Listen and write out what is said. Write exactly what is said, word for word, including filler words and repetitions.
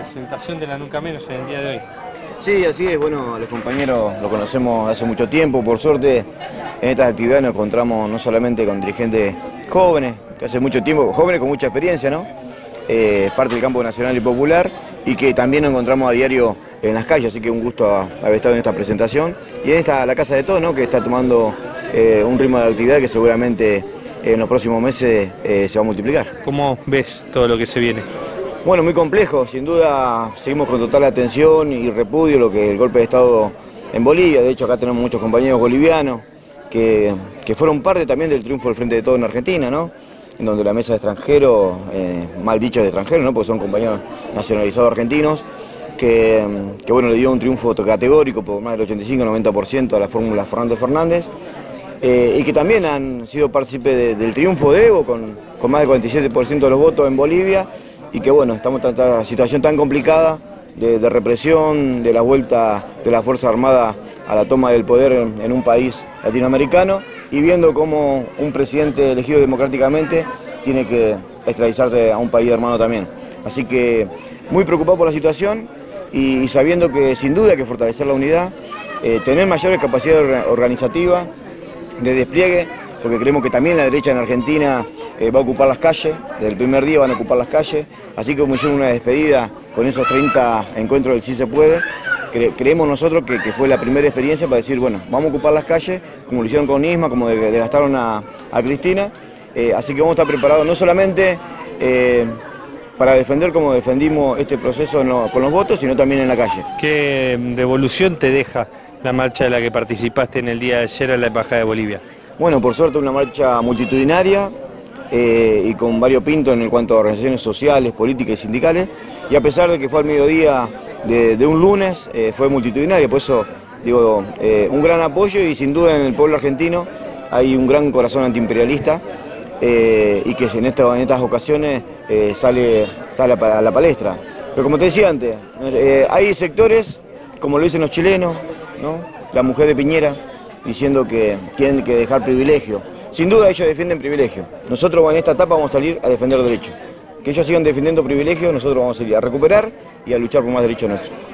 presentación de la Nunca Menos en el día de hoy. Sí, así es. Bueno, los compañeros lo conocemos hace mucho tiempo. Por suerte, en estas actividades nos encontramos no solamente con dirigentes jóvenes, que hace mucho tiempo, jóvenes con mucha experiencia, ¿no? Eh, parte del campo nacional y popular, y que también nos encontramos a diario en las calles, así que un gusto haber estado en esta presentación. Y en esta, la Casa de Todos, ¿no? Que está tomando eh, un ritmo de actividad que seguramente en los próximos meses eh, se va a multiplicar. ¿Cómo ves todo lo que se viene? Bueno, muy complejo, sin duda seguimos con total atención y repudio lo que el golpe de Estado en Bolivia. De hecho, acá tenemos muchos compañeros bolivianos que, que fueron parte también del triunfo del Frente de Todos en Argentina, ¿no? En donde la mesa de extranjeros, eh, mal dicho de extranjeros, ¿no? Porque son compañeros nacionalizados argentinos, que, que bueno, le dio un triunfo categórico por más del ochenta y cinco a noventa por ciento a la fórmula Fernández Fernández. Eh, y que también han sido partícipes de, del triunfo de Evo, con, con más del cuarenta y siete por ciento de los votos en Bolivia, y que bueno, estamos en esta situación tan complicada de, de represión, de la vuelta de la Fuerza Armada a la toma del poder en, en un país latinoamericano, y viendo cómo un presidente elegido democráticamente tiene que extradizarse a un país hermano también. Así que muy preocupado por la situación y, y sabiendo que sin duda hay que fortalecer la unidad, eh, tener mayores capacidades organizativas, de despliegue, porque creemos que también la derecha en Argentina eh, va a ocupar las calles, desde el primer día van a ocupar las calles, así que como hicieron una despedida con esos treinta encuentros del Sí Se Puede, cre creemos nosotros que, que fue la primera experiencia para decir, bueno, vamos a ocupar las calles, como lo hicieron con Isma, como desgastaron a, a Cristina, eh, así que vamos a estar preparados no solamente eh, para defender como defendimos este proceso no, con los votos, sino también en la calle. ¿Qué devolución te deja la marcha de la que participaste en el día de ayer en la Embajada de Bolivia? Bueno, por suerte una marcha multitudinaria eh, y con varios pintos en cuanto a organizaciones sociales, políticas y sindicales, y a pesar de que fue al mediodía de, de un lunes, eh, fue multitudinaria, por eso digo, eh, un gran apoyo, y sin duda en el pueblo argentino hay un gran corazón antiimperialista, eh, y que en, esta, en estas ocasiones eh, sale, sale a la palestra. Pero como te decía antes, eh, hay sectores, como lo dicen los chilenos, ¿no? La mujer de Piñera, diciendo que tienen que dejar privilegio. Sin duda ellos defienden privilegio. Nosotros en esta etapa vamos a salir a defender derechos. Que ellos sigan defendiendo privilegios, nosotros vamos a ir a recuperar y a luchar por más derechos nuestros.